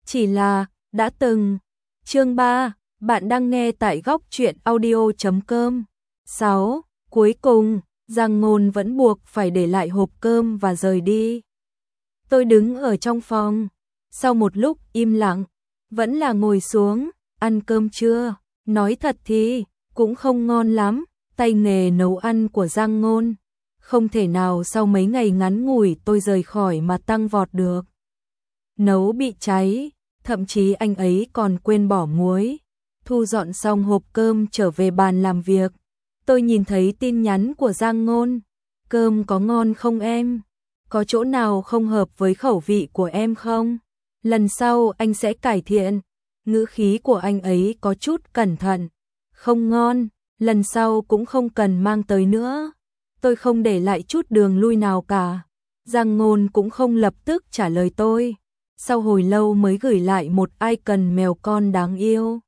Chỉ là, đã từng. Chương 3, bạn đang nghe tại góc truyện audio.com. 6. Cuối cùng, Giang Ngôn vẫn buộc phải để lại hộp cơm và rời đi. Tôi đứng ở trong phòng, sau một lúc im lặng, vẫn là ngồi xuống, ăn cơm chưa? Nói thật thì, cũng không ngon lắm, tay nghề nấu ăn của Giang Ngôn. Không thể nào sau mấy ngày ngắn ngủi tôi rời khỏi mà tăng vọt được. Nấu bị cháy, thậm chí anh ấy còn quên bỏ muối. Thu dọn xong hộp cơm trở về bàn làm việc. Tôi nhìn thấy tin nhắn của Giang Ngôn. Cơm có ngon không em? Có chỗ nào không hợp với khẩu vị của em không? Lần sau anh sẽ cải thiện. Ngữ khí của anh ấy có chút cẩn thận. Không ngon, lần sau cũng không cần mang tới nữa. Tôi không để lại chút đường lui nào cả. Giang Ngôn cũng không lập tức trả lời tôi. Sau hồi lâu mới gửi lại một icon mèo con đáng yêu.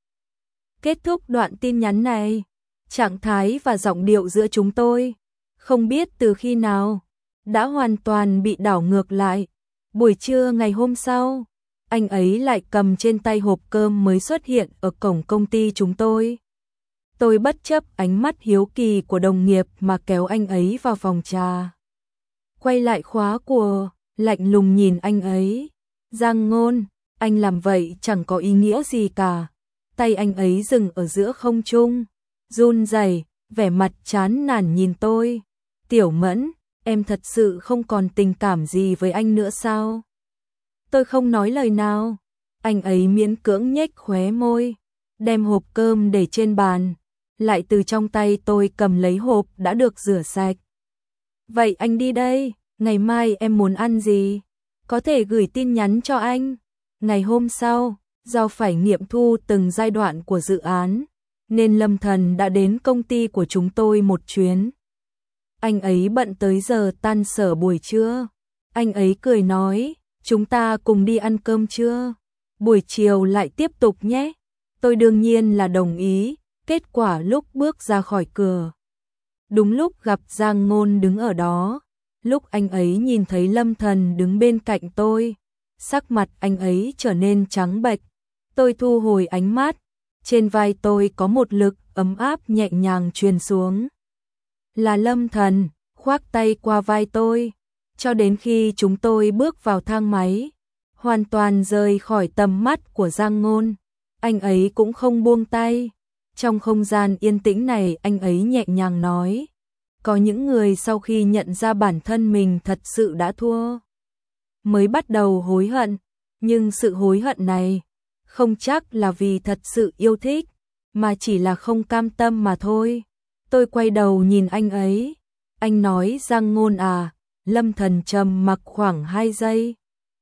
Kết thúc đoạn tin nhắn này, trạng thái và giọng điệu giữa chúng tôi, không biết từ khi nào, đã hoàn toàn bị đảo ngược lại. Buổi trưa ngày hôm sau, anh ấy lại cầm trên tay hộp cơm mới xuất hiện ở cổng công ty chúng tôi. Tôi bất chấp ánh mắt hiếu kỳ của đồng nghiệp mà kéo anh ấy vào phòng trà. Quay lại khóa của, lạnh lùng nhìn anh ấy. Giang Ngôn, anh làm vậy chẳng có ý nghĩa gì cả. Tay anh ấy dừng ở giữa không trung, run rẩy, vẻ mặt chán nản nhìn tôi. Tiểu Mẫn, em thật sự không còn tình cảm gì với anh nữa sao? Tôi không nói lời nào. Anh ấy miễn cưỡng nhếch khóe môi, đem hộp cơm để trên bàn, lại từ trong tay tôi cầm lấy hộp đã được rửa sạch. Vậy anh đi đây, ngày mai em muốn ăn gì? Có thể gửi tin nhắn cho anh. Ngày hôm sau, do phải nghiệm thu từng giai đoạn của dự án, nên Lâm Thần đã đến công ty của chúng tôi một chuyến. Anh ấy bận tới giờ tan sở buổi trưa. Anh ấy cười nói, chúng ta cùng đi ăn cơm trưa. Buổi chiều lại tiếp tục nhé. Tôi đương nhiên là đồng ý. Kết quả lúc bước ra khỏi cửa, đúng lúc gặp Giang Ngôn đứng ở đó. Lúc anh ấy nhìn thấy Lâm Thần đứng bên cạnh tôi, sắc mặt anh ấy trở nên trắng bệch. Tôi thu hồi ánh mắt, trên vai tôi có một lực ấm áp nhẹ nhàng truyền xuống. Là Lâm Thần, khoác tay qua vai tôi, cho đến khi chúng tôi bước vào thang máy, hoàn toàn rời khỏi tầm mắt của Giang Ngôn. Anh ấy cũng không buông tay. Trong không gian yên tĩnh này anh ấy nhẹ nhàng nói, có những người sau khi nhận ra bản thân mình thật sự đã thua, mới bắt đầu hối hận, nhưng sự hối hận này không chắc là vì thật sự yêu thích, mà chỉ là không cam tâm mà thôi. Tôi quay đầu nhìn anh ấy, anh nói Giang Ngôn à? Lâm Thần trầm mặc khoảng 2 giây.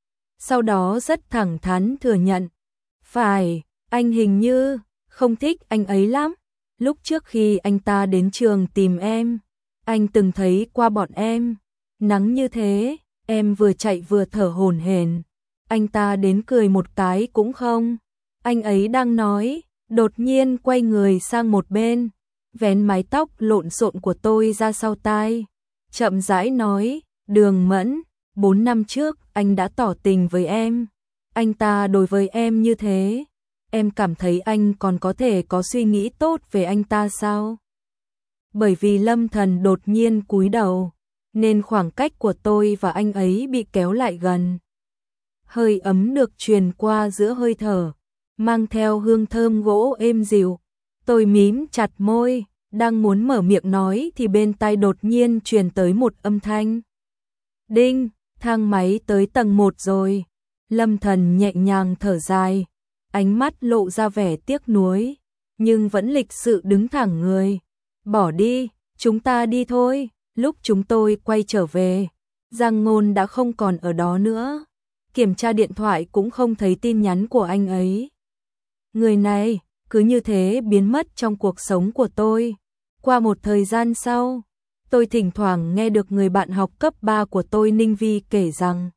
Sau đó rất thẳng thắn thừa nhận, phải, anh hình như không thích anh ấy lắm. Lúc trước khi anh ta đến trường tìm em, anh từng thấy qua bọn em. Nắng như thế, em vừa chạy vừa thở hổn hển. Anh ta đến cười một cái cũng không. Anh ấy đang nói, đột nhiên quay người sang một bên, vén mái tóc lộn xộn của tôi ra sau tai. Chậm rãi nói, Đường Mẫn, 4 năm trước anh đã tỏ tình với em. Anh ta đối với em như thế, em cảm thấy anh còn có thể có suy nghĩ tốt về anh ta sao? Bởi vì Lâm Thần đột nhiên cúi đầu, nên khoảng cách của tôi và anh ấy bị kéo lại gần. Hơi ấm được truyền qua giữa hơi thở, mang theo hương thơm gỗ êm dịu. Tôi mím chặt môi, đang muốn mở miệng nói thì bên tai đột nhiên truyền tới một âm thanh. Đinh, thang máy tới tầng 1 rồi. Lâm Thần nhẹ nhàng thở dài, ánh mắt lộ ra vẻ tiếc nuối, nhưng vẫn lịch sự đứng thẳng người. Bỏ đi, chúng ta đi thôi. Lúc chúng tôi quay trở về, Giang Ngôn đã không còn ở đó nữa. Kiểm tra điện thoại cũng không thấy tin nhắn của anh ấy. Người này cứ như thế biến mất trong cuộc sống của tôi. Qua một thời gian sau, tôi thỉnh thoảng nghe được người bạn học cấp 3 của tôi Ninh Vi kể rằng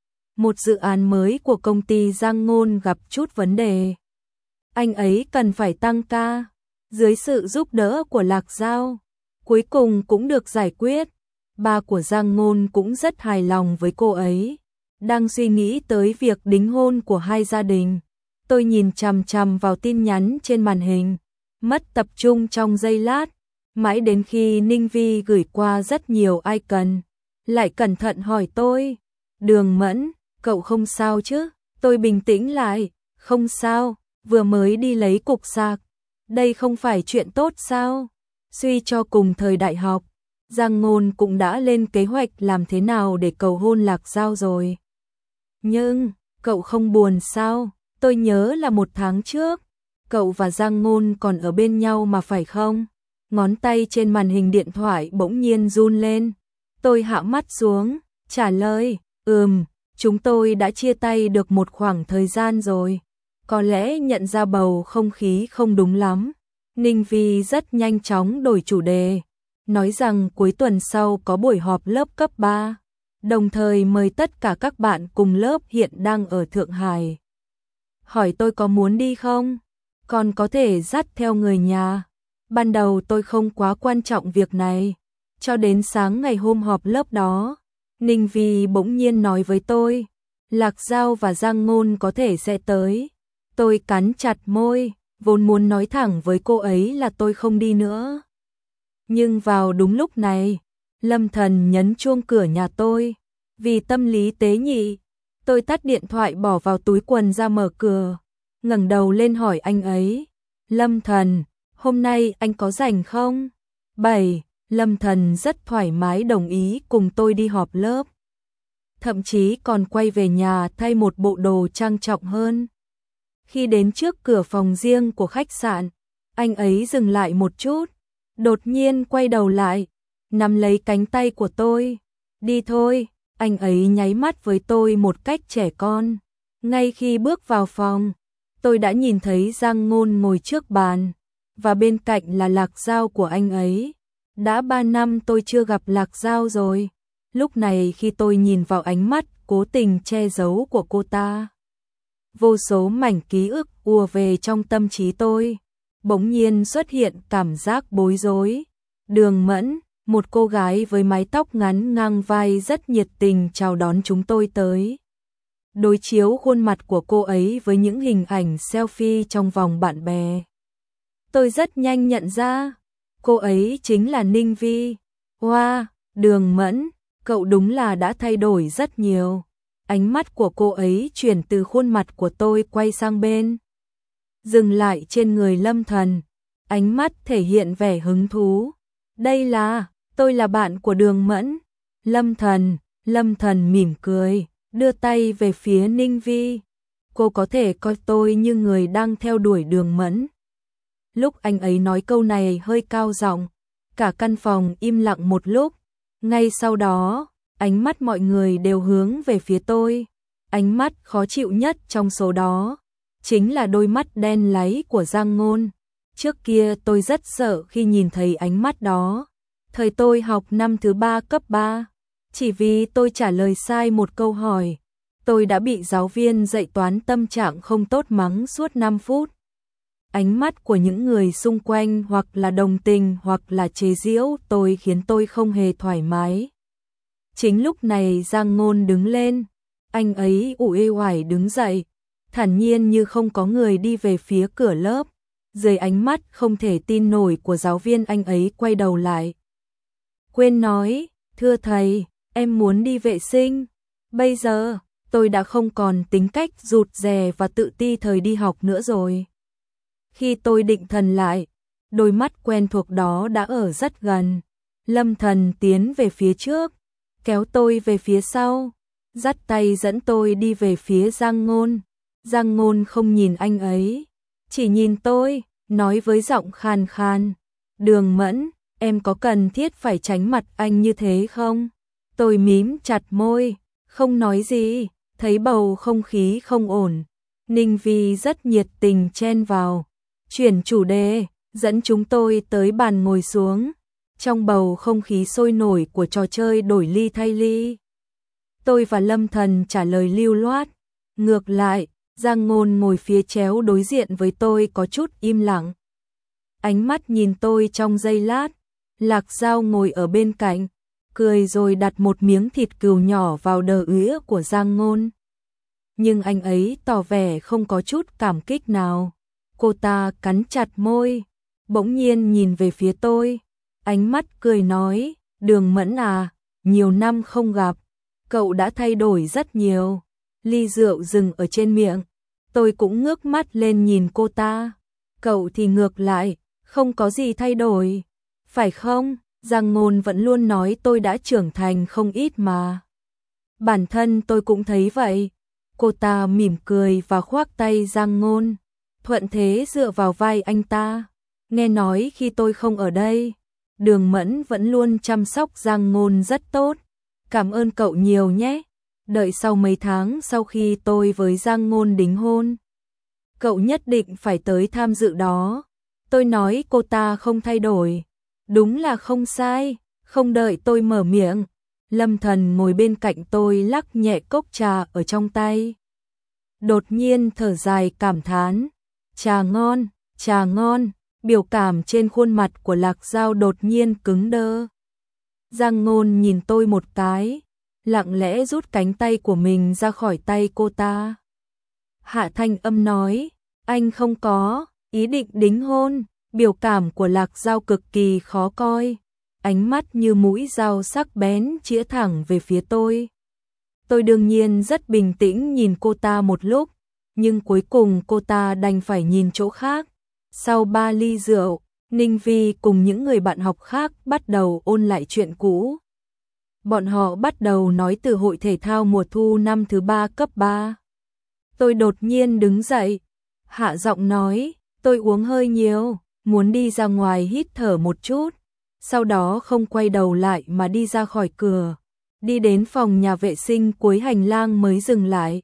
một dự án mới của công ty Giang Ngôn gặp chút vấn đề. Anh ấy cần phải tăng ca. Dưới sự giúp đỡ của Lạc Giao, cuối cùng cũng được giải quyết. Ba của Giang Ngôn cũng rất hài lòng với cô ấy. đang suy nghĩ tới việc đính hôn của hai gia đình. Tôi nhìn chằm chằm vào tin nhắn trên màn hình, mất tập trung trong giây lát, mãi đến khi Ninh Vi gửi qua rất nhiều icon, lại cẩn thận hỏi tôi, Đường Mẫn, cậu không sao chứ? Tôi bình tĩnh lại, không sao, vừa mới đi lấy cục sạc, đây không phải chuyện tốt sao? Suy cho cùng thời đại học, Giang Ngôn cũng đã lên kế hoạch làm thế nào để cầu hôn Lạc Giao rồi. Nhưng, cậu không buồn sao? Tôi nhớ là 1 tháng trước, cậu và Giang Ngôn còn ở bên nhau mà phải không? Ngón tay trên màn hình điện thoại bỗng nhiên run lên. Tôi hạ mắt xuống, trả lời, chúng tôi đã chia tay được một khoảng thời gian rồi. Có lẽ nhận ra bầu không khí không đúng lắm, Ninh Vi rất nhanh chóng đổi chủ đề, nói rằng cuối tuần sau có buổi họp lớp cấp 3, đồng thời mời tất cả các bạn cùng lớp hiện đang ở Thượng Hải. Hỏi tôi có muốn đi không? Còn có thể dắt theo người nhà. Ban đầu tôi không quá quan trọng việc này, cho đến sáng ngày hôm họp lớp đó, Ninh Vi bỗng nhiên nói với tôi, Lạc Giao và Giang Ngôn có thể sẽ tới. Tôi cắn chặt môi, vốn muốn nói thẳng với cô ấy là tôi không đi nữa. Nhưng vào đúng lúc này, Lâm Thần nhấn chuông cửa nhà tôi. Vì tâm lý tế nhị, tôi tắt điện thoại bỏ vào túi quần ra mở cửa, ngẩng đầu lên hỏi anh ấy, Lâm Thần, hôm nay anh có rảnh không? 7. Lâm Thần rất thoải mái đồng ý cùng tôi đi họp lớp. Thậm chí còn quay về nhà thay một bộ đồ trang trọng hơn. Khi đến trước cửa phòng riêng của khách sạn, anh ấy dừng lại một chút, đột nhiên quay đầu lại, nắm lấy cánh tay của tôi. Đi thôi, anh ấy nháy mắt với tôi một cách trẻ con. Ngay khi bước vào phòng, tôi đã nhìn thấy Giang Ngôn ngồi trước bàn, và bên cạnh là Lạc Giao của anh ấy. Đã 3 năm tôi chưa gặp Lạc Giao rồi. Lúc này khi tôi nhìn vào ánh mắt cố tình che giấu của cô ta, vô số mảnh ký ức ùa về trong tâm trí tôi. Bỗng nhiên xuất hiện cảm giác bối rối. Đường Mẫn, một cô gái với mái tóc ngắn ngang vai rất nhiệt tình chào đón chúng tôi tới. Đối chiếu khuôn mặt của cô ấy với những hình ảnh selfie trong vòng bạn bè, tôi rất nhanh nhận ra, cô ấy chính là Ninh Vi. Wow, Đường Mẫn, cậu đúng là đã thay đổi rất nhiều. Ánh mắt của cô ấy chuyển từ khuôn mặt của tôi quay sang bên, dừng lại trên người Lâm Thần. Ánh mắt thể hiện vẻ hứng thú. Đây là, tôi là bạn của Đường Mẫn. Lâm Thần mỉm cười, đưa tay về phía Ninh Vi. Cô có thể coi tôi như người đang theo đuổi Đường Mẫn. Lúc anh ấy nói câu này hơi cao giọng, cả căn phòng im lặng một lúc. Ngay sau đó, ánh mắt mọi người đều hướng về phía tôi. Ánh mắt khó chịu nhất trong số đó chính là đôi mắt đen láy của Giang Ngôn. Trước kia tôi rất sợ khi nhìn thấy ánh mắt đó. Thời tôi học năm thứ 3 cấp 3, chỉ vì tôi trả lời sai một câu hỏi, tôi đã bị giáo viên dạy toán tâm trạng không tốt mắng suốt 5 phút. Ánh mắt của những người xung quanh hoặc là đồng tình hoặc là chế giễu tôi khiến tôi không hề thoải mái. Chính lúc này Giang Ngôn đứng lên, anh ấy uể oải đứng dậy, thản nhiên như không có người đi về phía cửa lớp. Dưới ánh mắt không thể tin nổi của giáo viên anh ấy quay đầu lại. Quên nói, thưa thầy, em muốn đi vệ sinh. Bây giờ, tôi đã không còn tính cách rụt rè và tự ti thời đi học nữa rồi. Khi tôi định thần lại, đôi mắt quen thuộc đó đã ở rất gần. Lâm Thần tiến về phía trước, kéo tôi về phía sau, dắt tay dẫn tôi đi về phía Giang Ngôn. Giang Ngôn không nhìn anh ấy, chỉ nhìn tôi, nói với giọng khàn khàn, Đường Mẫn, em có cần thiết phải tránh mặt anh như thế không? Tôi mím chặt môi, không nói gì, thấy bầu không khí không ổn. Ninh Vi rất nhiệt tình chen vào, chuyển chủ đề, dẫn chúng tôi tới bàn ngồi xuống. Trong bầu không khí sôi nổi của trò chơi đổi ly thay ly, tôi và Lâm Thần trả lời lưu loát. Ngược lại, Giang Ngôn ngồi phía chéo đối diện với tôi có chút im lặng. Ánh mắt nhìn tôi trong giây lát. Lạc Giao ngồi ở bên cạnh, cười rồi đặt một miếng thịt cừu nhỏ vào đờ ứa của Giang Ngôn. Nhưng anh ấy tỏ vẻ không có chút cảm kích nào. Cô ta cắn chặt môi, bỗng nhiên nhìn về phía tôi, ánh mắt cười nói, Đường Mẫn à, nhiều năm không gặp, cậu đã thay đổi rất nhiều. Ly rượu dừng ở trên miệng, tôi cũng ngước mắt lên nhìn cô ta. Cậu thì ngược lại, không có gì thay đổi, phải không? Giang Ngôn vẫn luôn nói tôi đã trưởng thành không ít mà. Bản thân tôi cũng thấy vậy. Cô ta mỉm cười và khoác tay Giang Ngôn, thuận thế dựa vào vai anh ta. Nghe nói khi tôi không ở đây, Đường Mẫn vẫn luôn chăm sóc Giang Ngôn rất tốt. Cảm ơn cậu nhiều nhé. Đợi sau mấy tháng sau khi tôi với Giang Ngôn đính hôn, cậu nhất định phải tới tham dự đó. Tôi nói cô ta không thay đổi. Đúng là không sai. Không đợi tôi mở miệng, Lâm Thần ngồi bên cạnh tôi lắc nhẹ cốc trà ở trong tay. Đột nhiên thở dài cảm thán, trà ngon, trà ngon. Biểu cảm trên khuôn mặt của Lạc Giao đột nhiên cứng đơ. Giang Ngôn nhìn tôi một cái, lặng lẽ rút cánh tay của mình ra khỏi tay cô ta. Hạ thanh âm nói, anh không có ý định đính hôn. Biểu cảm của Lạc Giao cực kỳ khó coi, ánh mắt như mũi dao sắc bén chĩa thẳng về phía tôi. Tôi đương nhiên rất bình tĩnh nhìn cô ta một lúc, nhưng cuối cùng cô ta đành phải nhìn chỗ khác. Sau 3 ly rượu, Ninh Vi cùng những người bạn học khác bắt đầu ôn lại chuyện cũ. Bọn họ bắt đầu nói từ hội thể thao mùa thu năm thứ 3 cấp 3. Tôi đột nhiên đứng dậy, hạ giọng nói, tôi uống hơi nhiều, muốn đi ra ngoài hít thở một chút. Sau đó không quay đầu lại mà đi ra khỏi cửa, đi đến phòng nhà vệ sinh cuối hành lang mới dừng lại.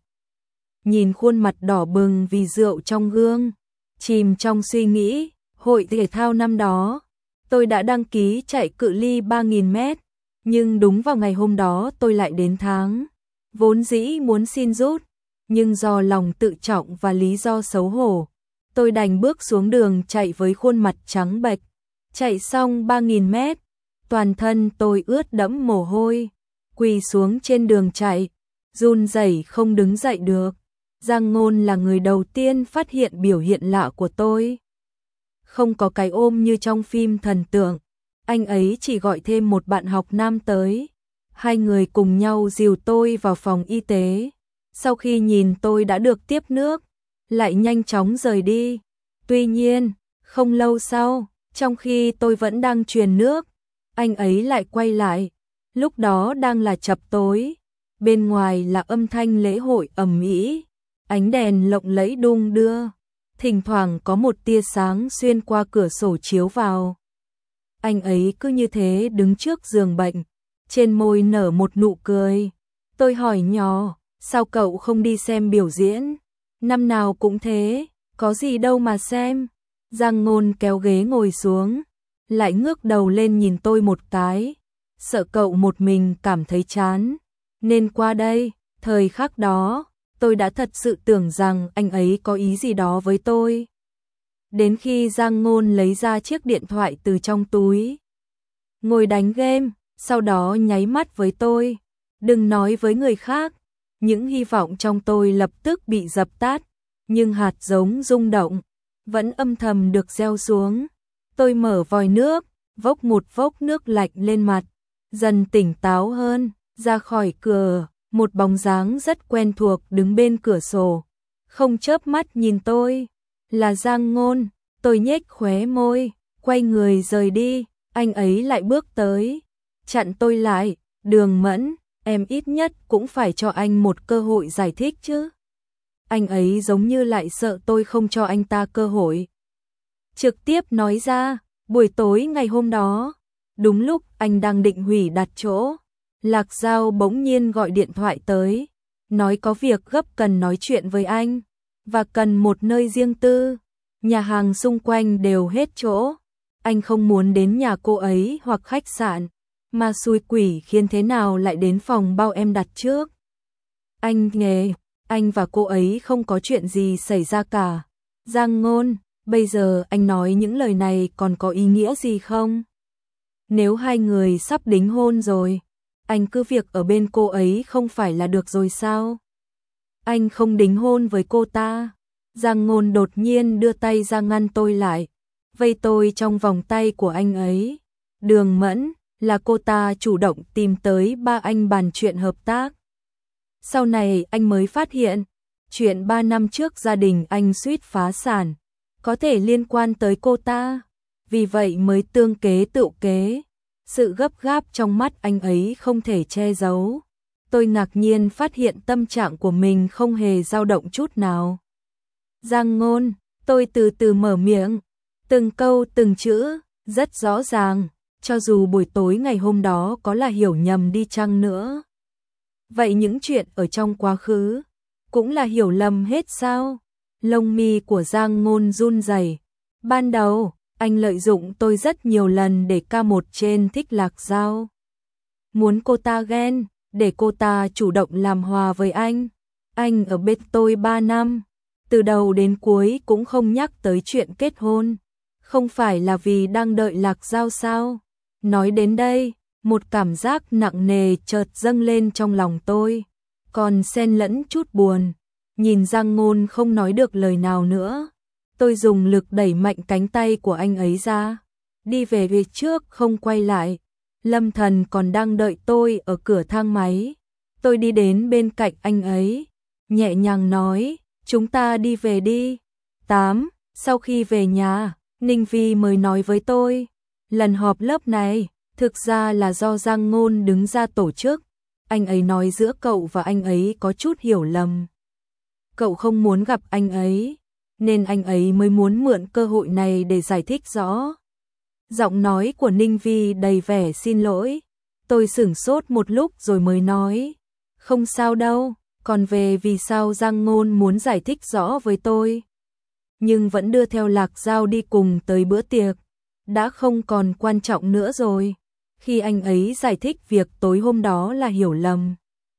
Nhìn khuôn mặt đỏ bừng vì rượu trong gương, chìm trong suy nghĩ, hội thể thao năm đó, tôi đã đăng ký chạy cự ly 3.000 mét, nhưng đúng vào ngày hôm đó tôi lại đến tháng. Vốn dĩ muốn xin rút, nhưng do lòng tự trọng và lý do xấu hổ, tôi đành bước xuống đường chạy với khuôn mặt trắng bệch. Chạy xong 3.000 mét, toàn thân tôi ướt đẫm mồ hôi, quỳ xuống trên đường chạy, run rẩy không đứng dậy được. Giang Ngôn là người đầu tiên phát hiện biểu hiện lạ của tôi. Không có cái ôm như trong phim thần tượng, anh ấy chỉ gọi thêm một bạn học nam tới. Hai người cùng nhau dìu tôi vào phòng y tế. Sau khi nhìn tôi đã được tiếp nước, lại nhanh chóng rời đi. Tuy nhiên, không lâu sau, trong khi tôi vẫn đang truyền nước, anh ấy lại quay lại. Lúc đó đang là chập tối, bên ngoài là âm thanh lễ hội ầm ĩ, ánh đèn lộng lẫy đung đưa, thỉnh thoảng có một tia sáng xuyên qua cửa sổ chiếu vào. Anh ấy cứ như thế đứng trước giường bệnh, trên môi nở một nụ cười. Tôi hỏi nhỏ, sao cậu không đi xem biểu diễn? Năm nào cũng thế, có gì đâu mà xem. Giang Ngôn kéo ghế ngồi xuống, lại ngước đầu lên nhìn tôi một cái, sợ cậu một mình cảm thấy chán, nên qua đây. Thời khắc đó, tôi đã thật sự tưởng rằng anh ấy có ý gì đó với tôi. Đến khi Giang Ngôn lấy ra chiếc điện thoại từ trong túi, ngồi đánh game, sau đó nháy mắt với tôi, đừng nói với người khác. Những hy vọng trong tôi lập tức bị dập tắt, nhưng hạt giống rung động vẫn âm thầm được gieo xuống. Tôi mở vòi nước, vốc một vốc nước lạnh lên mặt, dần tỉnh táo hơn. Ra khỏi cửa, một bóng dáng rất quen thuộc đứng bên cửa sổ, không chớp mắt nhìn tôi. Là Giang Ngôn. Tôi nhếch khóe môi, quay người rời đi. Anh ấy lại bước tới, chặn tôi lại. Đường Mẫn, em ít nhất cũng phải cho anh một cơ hội giải thích chứ. Anh ấy giống như lại sợ tôi không cho anh ta cơ hội. Trực tiếp nói ra, buổi tối ngày hôm đó, đúng lúc anh đang định hủy đặt chỗ, Lạc Giao bỗng nhiên gọi điện thoại tới, nói có việc gấp cần nói chuyện với anh, và cần một nơi riêng tư. Nhà hàng xung quanh đều hết chỗ, anh không muốn đến nhà cô ấy hoặc khách sạn, mà xui quỷ khiến thế nào lại đến phòng bao em đặt trước. Anh nghe, anh và cô ấy không có chuyện gì xảy ra cả. Giang Ngôn, bây giờ anh nói những lời này còn có ý nghĩa gì không? nếu hai người sắp đính hôn rồi, anh cứ việc ở bên cô ấy không phải là được rồi sao? Anh không đính hôn với cô ta. Giang Ngôn đột nhiên đưa tay ra ngăn tôi lại, vây tôi trong vòng tay của anh ấy. Đường Mẫn, là cô ta chủ động tìm tới ba anh bàn chuyện hợp tác. Sau này anh mới phát hiện, chuyện 3 năm trước gia đình anh suýt phá sản, có thể liên quan tới cô ta. Vì vậy mới tương kế tựu kế. Sự gấp gáp trong mắt anh ấy không thể che giấu. Tôi ngạc nhiên phát hiện tâm trạng của mình không hề dao động chút nào. Giang Ngôn, tôi từ từ mở miệng, từng câu từng chữ, rất rõ ràng, cho dù buổi tối ngày hôm đó có là hiểu nhầm đi chăng nữa. Vậy những chuyện ở trong quá khứ, cũng là hiểu lầm hết sao? Lông mi của Giang Ngôn run rẩy. Ban đầu, anh lợi dụng tôi rất nhiều lần để ca một trên thích Lạc Giao. Muốn cô ta ghen, để cô ta chủ động làm hòa với anh. Anh ở bên tôi 3 năm, từ đầu đến cuối cũng không nhắc tới chuyện kết hôn. Không phải là vì đang đợi Lạc Giao sao? Nói đến đây, một cảm giác nặng nề chợt dâng lên trong lòng tôi, còn xen lẫn chút buồn. Nhìn Giang Ngôn không nói được lời nào nữa, tôi dùng lực đẩy mạnh cánh tay của anh ấy ra, đi về phía trước không quay lại. Lâm Thần còn đang đợi tôi ở cửa thang máy. Tôi đi đến bên cạnh anh ấy, nhẹ nhàng nói, chúng ta đi về đi. 8. Sau khi về nhà, Ninh Vi mới nói với tôi, lần họp lớp này, thực ra là do Giang Ngôn đứng ra tổ chức. Anh ấy nói giữa cậu và anh ấy có chút hiểu lầm. Cậu không muốn gặp anh ấy, nên anh ấy mới muốn mượn cơ hội này để giải thích rõ. Giọng nói của Ninh Vi đầy vẻ xin lỗi. Tôi sửng sốt một lúc rồi mới nói, không sao đâu, còn về vì sao Giang Ngôn muốn giải thích rõ với tôi. Nhưng vẫn đưa theo Lạc Giao đi cùng tới bữa tiệc, đã không còn quan trọng nữa rồi. Khi anh ấy giải thích việc tối hôm đó là hiểu lầm,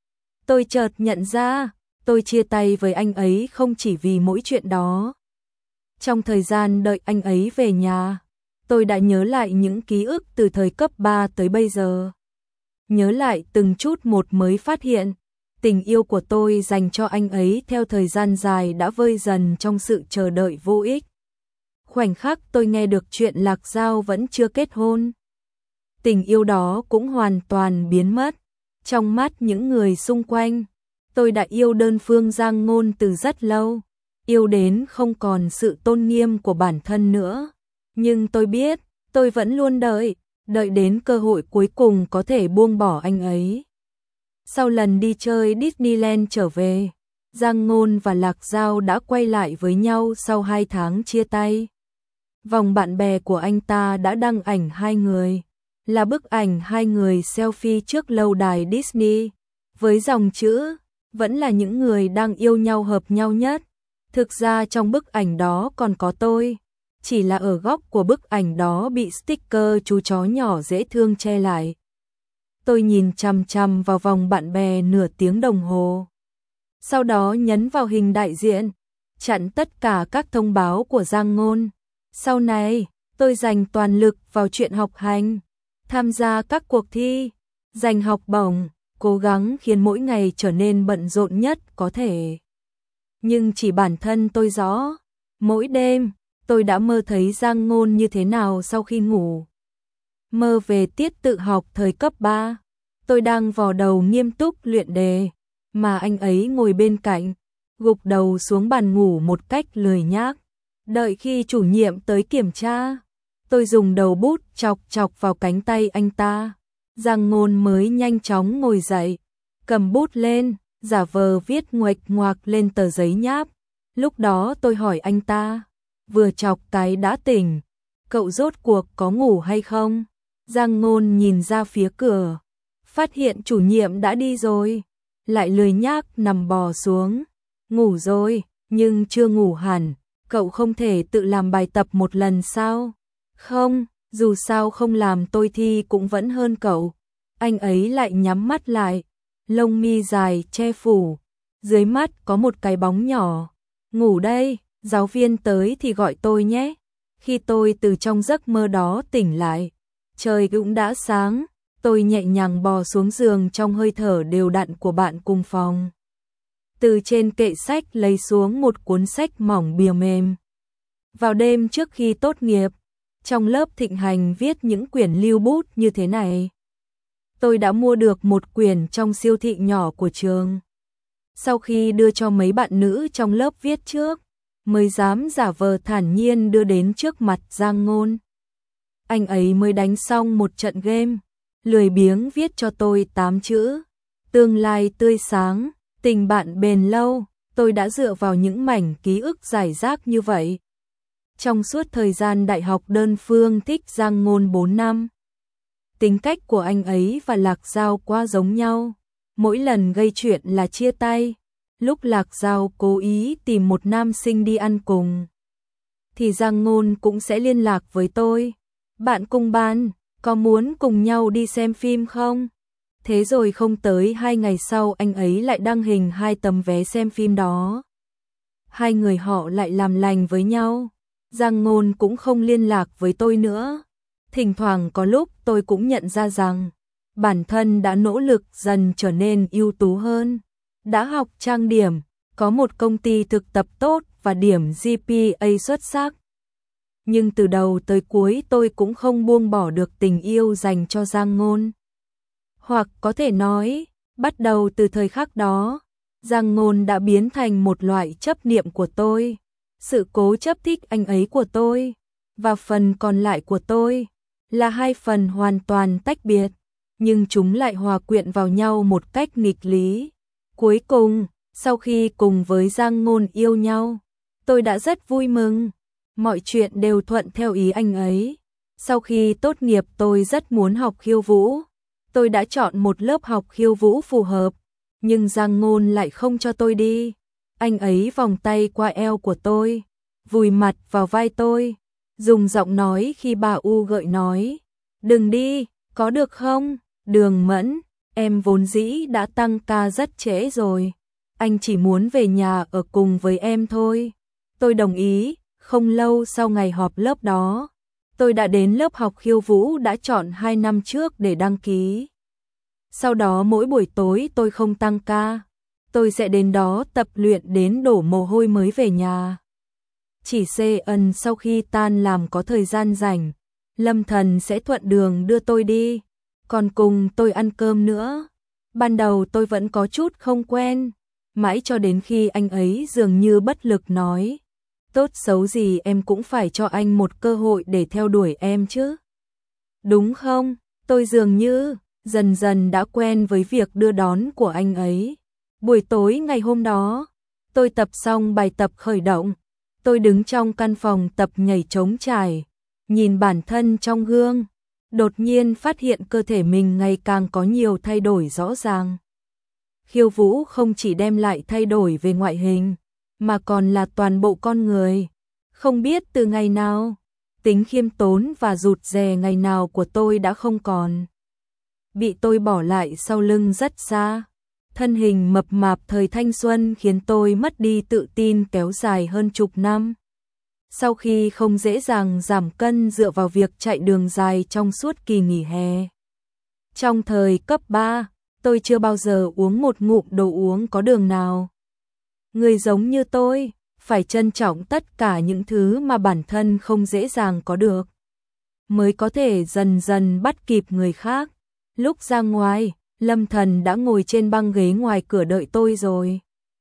tôi chợt nhận ra, tôi chia tay với anh ấy không chỉ vì mỗi chuyện đó. Trong thời gian đợi anh ấy về nhà, tôi đã nhớ lại những ký ức từ thời cấp 3 tới bây giờ. Nhớ lại từng chút một mới phát hiện, tình yêu của tôi dành cho anh ấy theo thời gian dài đã vơi dần trong sự chờ đợi vô ích. Khoảnh khắc tôi nghe được chuyện Lạc Giao vẫn chưa kết hôn, tình yêu đó cũng hoàn toàn biến mất. Trong mắt những người xung quanh, tôi đã yêu đơn phương Giang Ngôn từ rất lâu, yêu đến không còn sự tôn nghiêm của bản thân nữa. Nhưng tôi biết, tôi vẫn luôn đợi đến cơ hội cuối cùng có thể buông bỏ anh ấy. Sau lần đi chơi Disneyland trở về, Giang Ngôn và Lạc Giao đã quay lại với nhau sau 2 tháng chia tay. Vòng bạn bè của anh ta đã đăng ảnh hai người, là bức ảnh hai người selfie trước lâu đài Disney, với dòng chữ, vẫn là những người đang yêu nhau hợp nhau nhất. Thực ra trong bức ảnh đó còn có tôi, chỉ là ở góc của bức ảnh đó bị sticker chú chó nhỏ dễ thương che lại. Tôi nhìn chằm chằm vào vòng bạn bè nửa tiếng đồng hồ. Sau đó nhấn vào hình đại diện, chặn tất cả các thông báo của Giang Ngôn. Sau này, tôi dành toàn lực vào chuyện học hành, tham gia các cuộc thi, giành học bổng, cố gắng khiến mỗi ngày trở nên bận rộn nhất có thể. Nhưng chỉ bản thân tôi rõ, mỗi đêm, tôi đã mơ thấy Giang Ngôn như thế nào sau khi ngủ. Mơ về tiết tự học thời cấp 3, tôi đang vò đầu nghiêm túc luyện đề, mà anh ấy ngồi bên cạnh, gục đầu xuống bàn ngủ một cách lười nhác. Đợi khi chủ nhiệm tới kiểm tra, tôi dùng đầu bút chọc chọc vào cánh tay anh ta. Giang Ngôn mới nhanh chóng ngồi dậy, cầm bút lên, giả vờ viết nguệch ngoạc lên tờ giấy nháp. Lúc đó tôi hỏi anh ta, vừa chọc cái đã tỉnh, cậu rốt cuộc có ngủ hay không? Giang Ngôn nhìn ra phía cửa, phát hiện chủ nhiệm đã đi rồi, lại lười nhác nằm bò xuống. Ngủ rồi, nhưng chưa ngủ hẳn, cậu không thể tự làm bài tập một lần sao? Không, dù sao không làm tôi thi cũng vẫn hơn cậu. Anh ấy lại nhắm mắt lại, lông mi dài che phủ, dưới mắt có một cái bóng nhỏ. Ngủ đây, giáo viên tới thì gọi tôi nhé. Khi tôi từ trong giấc mơ đó tỉnh lại, Trời cũng đã sáng, tôi nhẹ nhàng bò xuống giường trong hơi thở đều đặn của bạn cùng phòng. Từ trên kệ sách lấy xuống một cuốn sách mỏng bìa mềm. Vào đêm trước khi tốt nghiệp, trong lớp thịnh hành viết những quyển lưu bút như thế này. Tôi đã mua được một quyển trong siêu thị nhỏ của trường. Sau khi đưa cho mấy bạn nữ trong lớp viết trước, mới dám giả vờ thản nhiên đưa đến trước mặt Giang Ngôn. Anh ấy mới đánh xong một trận game, lười biếng viết cho tôi 8 chữ. Tương lai tươi sáng, tình bạn bền lâu, tôi đã dựa vào những mảnh ký ức rải rác như vậy. Trong suốt thời gian đại học đơn phương thích Giang Ngôn 4 năm. Tính cách của anh ấy và Lạc Giao quá giống nhau. Mỗi lần gây chuyện là chia tay. Lúc Lạc Giao cố ý tìm một nam sinh đi ăn cùng, thì Giang Ngôn cũng sẽ liên lạc với tôi. Bạn cùng ban, có muốn cùng nhau đi xem phim không? Thế rồi không tới 2 ngày sau anh ấy lại đăng hình 2 tấm vé xem phim đó. Hai người họ lại làm lành với nhau. Giang Ngôn cũng không liên lạc với tôi nữa. Thỉnh thoảng có lúc tôi cũng nhận ra rằng bản thân đã nỗ lực dần trở nên ưu tú hơn. Đã học trang điểm, có một công ty thực tập tốt và điểm GPA xuất sắc. Nhưng từ đầu tới cuối tôi cũng không buông bỏ được tình yêu dành cho Giang Ngôn. Hoặc có thể nói, bắt đầu từ thời khắc đó, Giang Ngôn đã biến thành một loại chấp niệm của tôi. Sự cố chấp thích anh ấy của tôi, và phần còn lại của tôi, là hai phần hoàn toàn tách biệt, nhưng chúng lại hòa quyện vào nhau một cách nghịch lý. Cuối cùng, sau khi cùng với Giang Ngôn yêu nhau, tôi đã rất vui mừng. Mọi chuyện đều thuận theo ý anh ấy. Sau khi tốt nghiệp tôi rất muốn học khiêu vũ. Tôi đã chọn một lớp học khiêu vũ phù hợp, nhưng Giang Ngôn lại không cho tôi đi. Anh ấy vòng tay qua eo của tôi, vùi mặt vào vai tôi, dùng giọng nói khi bà U gợi nói, đừng đi, có được không? Đường Mẫn, em vốn dĩ đã tăng ca rất trễ rồi, anh chỉ muốn về nhà ở cùng với em thôi. Tôi đồng ý. Không lâu sau ngày họp lớp đó, tôi đã đến lớp học khiêu vũ đã chọn 2 năm trước để đăng ký. Sau đó mỗi buổi tối tôi không tăng ca, tôi sẽ đến đó tập luyện đến đổ mồ hôi mới về nhà. Chỉ sau khi tan làm có thời gian rảnh, Lâm Thần sẽ thuận đường đưa tôi đi, còn cùng tôi ăn cơm nữa. Ban đầu tôi vẫn có chút không quen, mãi cho đến khi anh ấy dường như bất lực nói, tốt xấu gì em cũng phải cho anh một cơ hội để theo đuổi em chứ. Đúng không? Tôi dường như dần dần đã quen với việc đưa đón của anh ấy. Buổi tối ngày hôm đó, tôi tập xong bài tập khởi động. Tôi đứng trong căn phòng tập nhảy trống trải, nhìn bản thân trong gương, đột nhiên phát hiện cơ thể mình ngày càng có nhiều thay đổi rõ ràng. Khiêu vũ không chỉ đem lại thay đổi về ngoại hình, mà còn là toàn bộ con người. Không biết từ ngày nào, tính khiêm tốn và rụt rè ngày nào của tôi đã không còn. Bị tôi bỏ lại sau lưng rất xa. Thân hình mập mạp thời thanh xuân khiến tôi mất đi tự tin kéo dài hơn chục năm. Sau khi không dễ dàng giảm cân dựa vào việc chạy đường dài trong suốt kỳ nghỉ hè. Trong thời cấp 3, tôi chưa bao giờ uống một ngụm đồ uống có đường nào. Người giống như tôi, phải trân trọng tất cả những thứ mà bản thân không dễ dàng có được, mới có thể dần dần bắt kịp người khác. Lúc ra ngoài, Lâm Thần đã ngồi trên băng ghế ngoài cửa đợi tôi rồi.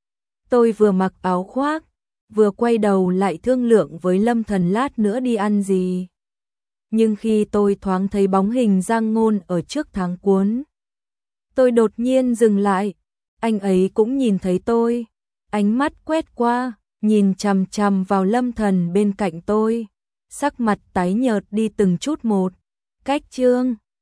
Tôi vừa mặc áo khoác, vừa quay đầu lại thương lượng với Lâm Thần lát nữa đi ăn gì. Nhưng khi tôi thoáng thấy bóng hình Giang Ngôn ở trước tháng cuốn, tôi đột nhiên dừng lại. Anh ấy cũng nhìn thấy tôi, ánh mắt quét qua, nhìn chằm chằm vào Lâm Thần bên cạnh tôi, sắc mặt tái nhợt đi từng chút một. Cách Trương